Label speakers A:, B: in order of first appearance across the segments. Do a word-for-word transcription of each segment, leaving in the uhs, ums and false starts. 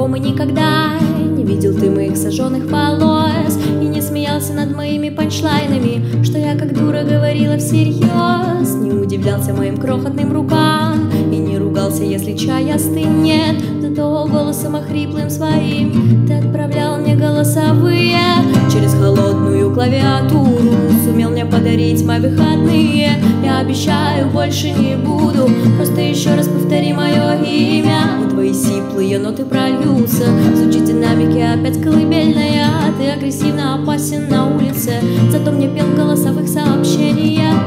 A: знакомы никогда. Не видел ты моих сожженных волос и не смеялся над моими панчлайнами, что я как дура говорила всерьез. Не удивлялся моим крохотным рукам и не ругался, если чай остынет. Зато голосом охриплым своим ты отправлял мне голосовые через холодную клавиатуру. Сумел мне подарить мои выходные. Я обещаю, больше не буду. Просто еще раз повтори мое имя, и твои сиплые ноты прольются. Звучит в динамике опять колыбельная. Ты агрессивно опасен на улице, зато мне пел в голосовых сообщениях.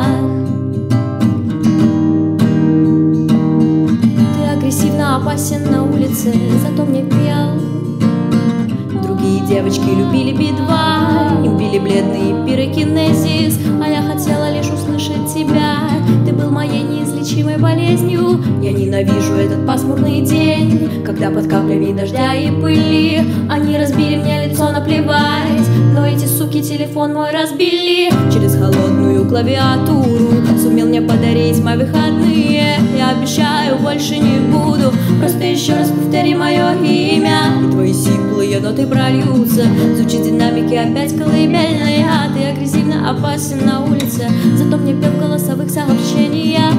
A: Ты агрессивно опасен на улице, зато мне пел. Другие девочки любили би два, им били бледный пирокинезис, а я хотела лишь услышать тебя. Ты был моей неизлечимой болезнью. Я ненавижу этот пасмурный день, когда под каплями дождя и пыли они разбили мне лицо, наплевать, но эти суки телефон мой разбили через холодную клавиатуру. Сумел мне подарить мои выходные. Я обещаю, больше не буду. Просто еще раз повтори мое имя, и твои сиплые ноты прольются. Звучит в динамике опять колыбельная. Ты агрессивно опасен на улице, зато мне пел в голосовых сообщениях.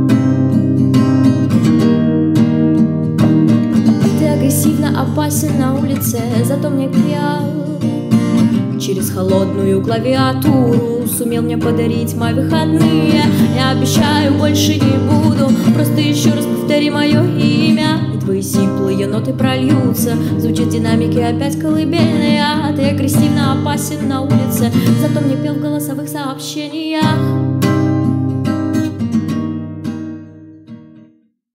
A: Ты агрессивно опасен на улице, зато мне пел через холодную клавиатуру. Сумел мне подарить мои выходные. Я обещаю, больше не буду. Просто еще раз повтори мое имя, и твои сиплые ноты прольются. Звучит в динамике опять колыбельная. Ты агрессивно опасен на улице, зато мне пел в голосовых сообщениях.